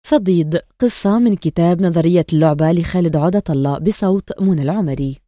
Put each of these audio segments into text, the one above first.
صديد، قصة من كتاب نظرية اللعبة لخالد عودة الله بصوت منى العمري.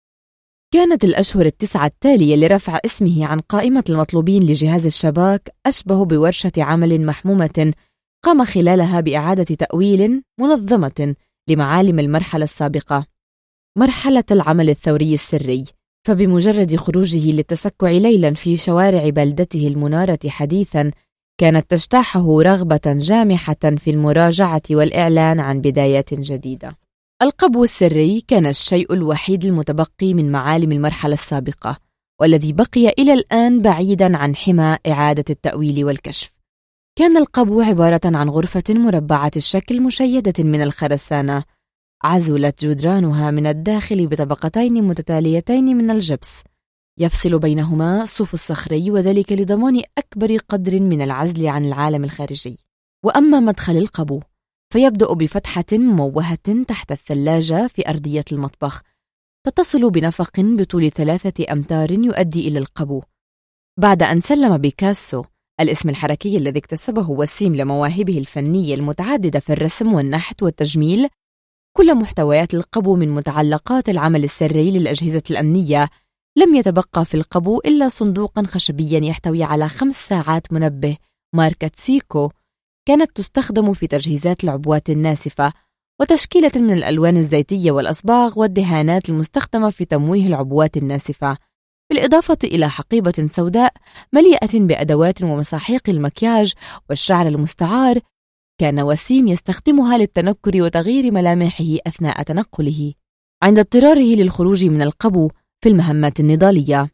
كانت الأشهر 9 التالية لرفع اسمه عن قائمة المطلوبين لجهاز الشباك أشبه بورشة عمل محمومة قام خلالها بإعادة تأويل منظمة لمعالم المرحلة السابقة، مرحلة العمل الثوري السري. فبمجرد خروجه للتسكع ليلا في شوارع بلدته المنارة حديثا، كانت تجتاحه رغبة جامحة في المراجعة والإعلان عن بدايات جديدة. القبو السري كان الشيء الوحيد المتبقي من معالم المرحلة السابقة، والذي بقي إلى الآن بعيدا عن حمى إعادة التأويل والكشف. كان القبو عبارة عن غرفة مربعة الشكل مشيدة من الخرسانة، عزلت جدرانها من الداخل بطبقتين متتاليتين من الجبس يفصل بينهما الصوف الصخري، وذلك لضمان أكبر قدر من العزل عن العالم الخارجي. وأما مدخل القبو فيبدأ بفتحة مموهة تحت الثلاجة في أرضية المطبخ، تتصل بنفق بطول 3 أمتار يؤدي إلى القبو. بعد أن سلم بيكاسو الاسم الحركي الذي اكتسبه وسيم لمواهبه الفنية المتعددة في الرسم والنحت والتجميل كل محتويات القبو من متعلقات العمل السري للأجهزة الأمنية، لم يتبقى في القبو إلا صندوقا خشبيا يحتوي على 5 ساعات منبه ماركة سيكو كانت تستخدم في تجهيزات العبوات الناسفة، وتشكيلة من الألوان الزيتية والأصباغ والدهانات المستخدمة في تمويه العبوات الناسفة، بالإضافة إلى حقيبة سوداء مليئة بأدوات ومساحيق المكياج والشعر المستعار كان وسيم يستخدمها للتنكر وتغيير ملامحه أثناء تنقله عند اضطراره للخروج من القبو في المهمات النضالية.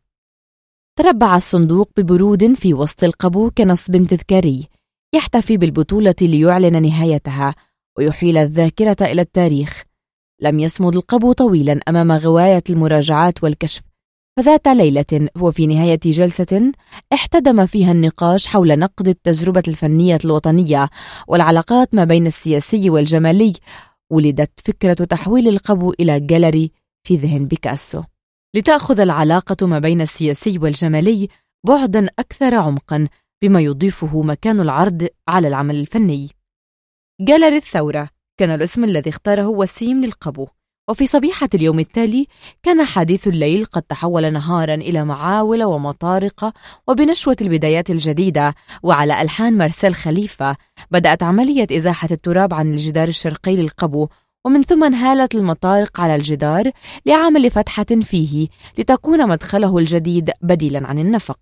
تربع الصندوق ببرود في وسط القبو كنصب تذكاري يحتفي بالبطولة ليعلن نهايتها ويحيل الذاكرة إلى التاريخ. لم يصمد القبو طويلا أمام غواية المراجعات والكشف، فذات ليلة وفي نهاية جلسة احتدم فيها النقاش حول نقد التجربة الفنية الوطنية والعلاقات ما بين السياسي والجمالي، ولدت فكرة تحويل القبو إلى جاليري في ذهن بيكاسو، لتأخذ العلاقة ما بين السياسي والجمالي بعدا أكثر عمقا بما يضيفه مكان العرض على العمل الفني. جاليري الثورة كان الاسم الذي اختاره وسيم للقبو، وفي صبيحة اليوم التالي كان حديث الليل قد تحول نهارا إلى معاول ومطارق، وبنشوة البدايات الجديدة وعلى ألحان مارسيل خليفة بدأت عملية إزاحة التراب عن الجدار الشرقي للقبو، ومن ثم انهالت المطارق على الجدار لعمل فتحة فيه لتكون مدخله الجديد بديلا عن النفق.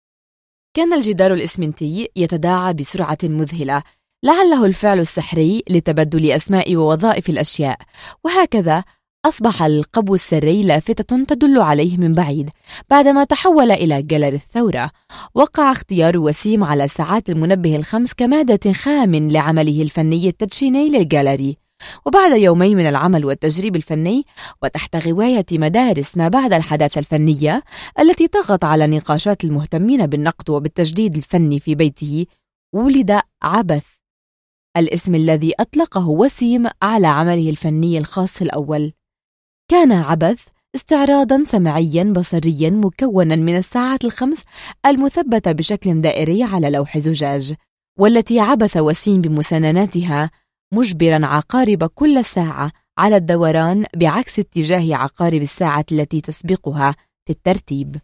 كان الجدار الإسمنتي يتداعى بسرعة مذهلة، لعله الفعل السحري لتبدل أسماء ووظائف الأشياء، وهكذا أصبح القبو السري لافتة تدل عليه من بعيد. بعدما تحول إلى جاليري الثورة، وقع اختيار وسيم على ساعات المنبه ال5 كمادة خام لعمله الفني التدشيني للجاليري. وبعد يومين من العمل والتجريب الفني، وتحت غواية مدارس ما بعد الحداثة الفنية التي طغت على نقاشات المهتمين بالنقد وبالتجديد الفني في بيته، ولد عبث، الاسم الذي أطلقه وسيم على عمله الفني الخاص الأول. كان عبث استعراضا سمعيا بصريا مكونا من الساعات ال5 المثبتة بشكل دائري على لوح زجاج، والتي عبث وسيم بمسنناتها مجبرا عقارب كل ساعة على الدوران بعكس اتجاه عقارب الساعة التي تسبقها في الترتيب،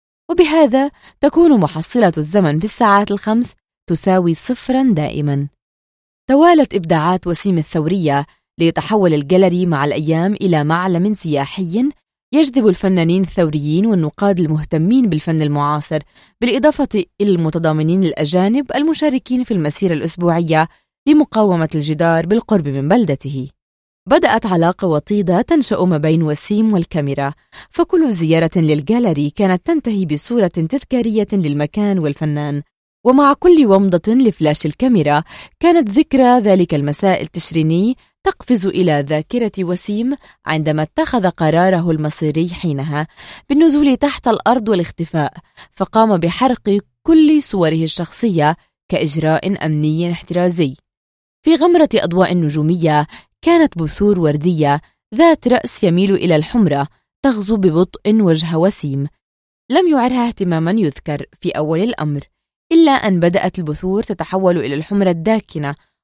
وبهذا تكون محصلة الزمن في الساعات ال5 تساوي 0 دائما. توالت إبداعات وسيم الثورية ليتحول الجاليري مع الأيام إلى معلم سياحي يجذب الفنانين الثوريين والنقاد المهتمين بالفن المعاصر، بالإضافة إلى المتضامنين الأجانب المشاركين في المسيرة الأسبوعية لمقاومة الجدار بالقرب من بلدته. بدأت علاقة وطيدة تنشأ ما بين وسيم والكاميرا، فكل زيارة للجاليري كانت تنتهي بصورة تذكارية للمكان والفنان، ومع كل ومضة لفلاش الكاميرا كانت ذكرى ذلك المساء التشريني تقفز إلى ذاكرة وسيم عندما اتخذ قراره المصيري حينها بالنزول تحت الأرض والاختفاء، فقام بحرق كل صوره الشخصية كإجراء أمني احترازي. في غمرة أضواء نجومية كانت بثور وردية ذات رأس يميل إلى الحمرة تغزو ببطء وجه وسيم، لم يعرها اهتماما يذكر في أول الأمر، إلا أن بدأت البثور تتحول إلى الحمرة الداكنة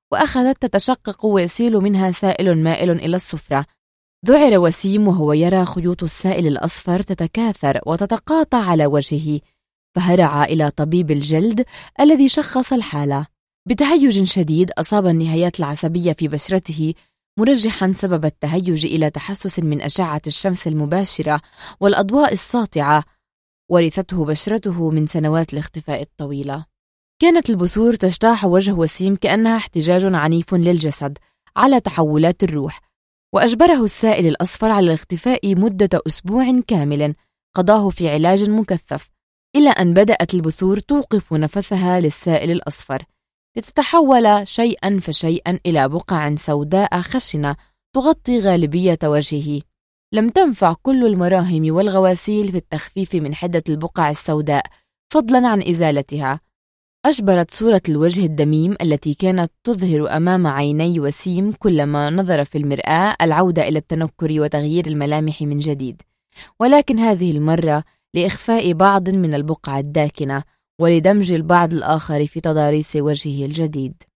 وأخذت تتشقق ويسيل منها سائل مائل إلى السفرة. ذعر وسيم وهو يرى خيوط السائل الأصفر تتكاثر وتتقاطع على وجهه، فهرع إلى طبيب الجلد الذي شخص الحالة. بتهيج شديد أصاب النهايات العصبية في بشرته، مرجحا سبب التهيج إلى تحسس من أشعة الشمس المباشرة والأضواء الساطعة، ورثته بشرته من سنوات الاختفاء الطويلة. كانت البثور تجتاح وجه وسيم كأنها احتجاج عنيف للجسد على تحولات الروح، وأجبره السائل الأصفر على الاختفاء مدة أسبوع كامل قضاه في علاج مكثف، إلى أن بدأت البثور توقف نفسها للسائل الأصفر لتتحول شيئا فشيئا إلى بقع سوداء خشنة تغطي غالبية وجهه. لم تنفع كل المراهم والغواسيل في التخفيف من حدة البقع السوداء فضلا عن إزالتها. أجبرت صورة الوجه الدميم التي كانت تظهر أمام عيني وسيم كلما نظر في المرآة العودة إلى التنكر وتغيير الملامح من جديد، ولكن هذه المرة لإخفاء بعض من البقع الداكنة ولدمج البعض الآخر في تضاريس وجهه الجديد.